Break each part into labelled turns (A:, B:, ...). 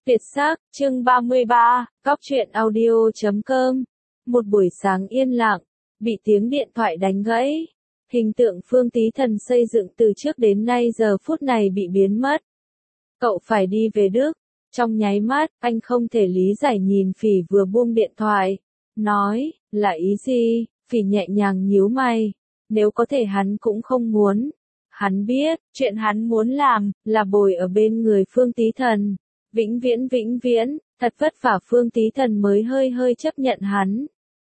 A: Việt sắc, chương 33, Góc truyện audio.com. Một buổi sáng yên lặng, bị tiếng điện thoại đánh gãy. Hình tượng Phương Tí Thần xây dựng từ trước đến nay giờ phút này bị biến mất. Cậu phải đi về Đức. Trong nháy mắt, anh không thể lý giải nhìn Phỉ vừa buông điện thoại. Nói, là ý gì? Phỉ nhẹ nhàng nhíu mày. Nếu có thể hắn cũng không muốn. Hắn biết, chuyện hắn muốn làm, là bồi ở bên người Phương Tí Thần. Vĩnh viễn, thật vất vả Phương Tí Thần mới hơi chấp nhận hắn.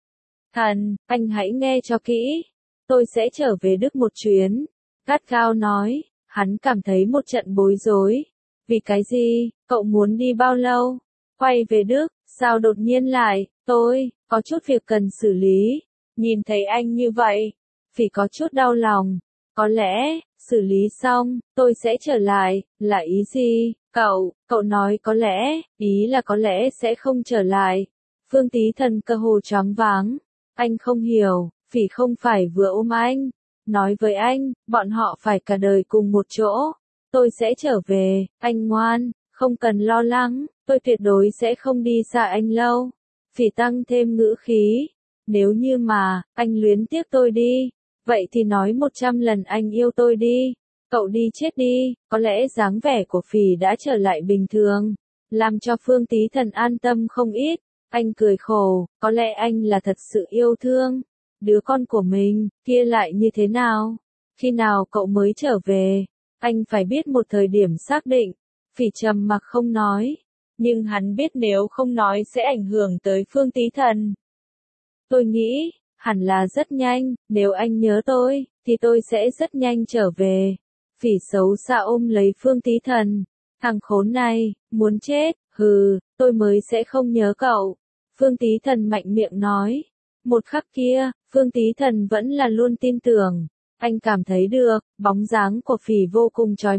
A: Thần, anh hãy nghe cho kỹ. Tôi sẽ trở về Đức một chuyến. Gắt gao nói, hắn cảm thấy một trận bối rối. Vì cái gì, cậu muốn đi bao lâu? Quay về Đức, sao đột nhiên lại, tôi, có chút việc cần xử lý. Nhìn thấy anh như vậy, Phỉ có chút đau lòng. Có lẽ, xử lý xong, tôi sẽ trở lại, là ý gì? Cậu nói có lẽ, ý là có lẽ sẽ không trở lại. Phương Tí Thần cơ hồ choáng váng. Anh không hiểu, Phỉ không phải vừa ôm anh. Nói với anh, bọn họ phải cả đời cùng một chỗ. Tôi sẽ trở về, anh ngoan, không cần lo lắng, tôi tuyệt đối sẽ không đi xa anh lâu. Phỉ tăng thêm ngữ khí. Nếu như mà, anh luyến tiếc tôi đi, vậy thì nói 100 lần anh yêu tôi đi. Cậu đi chết đi, có lẽ dáng vẻ của Phỉ đã trở lại bình thường, làm cho Phương Tí Thần an tâm không ít. Anh cười khổ, có lẽ anh là thật sự yêu thương đứa con của mình, kia lại như thế nào? Khi nào cậu mới trở về? Anh phải biết một thời điểm xác định. Phỉ trầm mặc không nói, nhưng hắn biết nếu không nói sẽ ảnh hưởng tới Phương Tí Thần. Tôi nghĩ, hẳn là rất nhanh, nếu anh nhớ tôi, thì tôi sẽ rất nhanh trở về. Phỉ xấu xa ôm lấy Phương Tí Thần. Thằng khốn này, muốn chết, hừ, tôi mới sẽ không nhớ cậu. Phương Tí Thần mạnh miệng nói. Một khắc kia, Phương Tí Thần vẫn là luôn tin tưởng. Anh cảm thấy được, bóng dáng của Phỉ vô cùng chói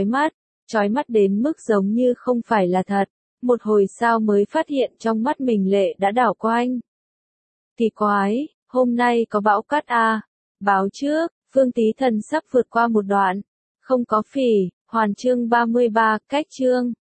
A: mắt đến mức giống như không phải là thật. Một hồi sau mới phát hiện trong mắt mình lệ đã đảo quanh. Thì quái, hôm nay có bão cát à? Báo trước, Phương Tí Thần sắp vượt qua một đoạn. Không có Phỉ, hoàn chương 33, cách chương.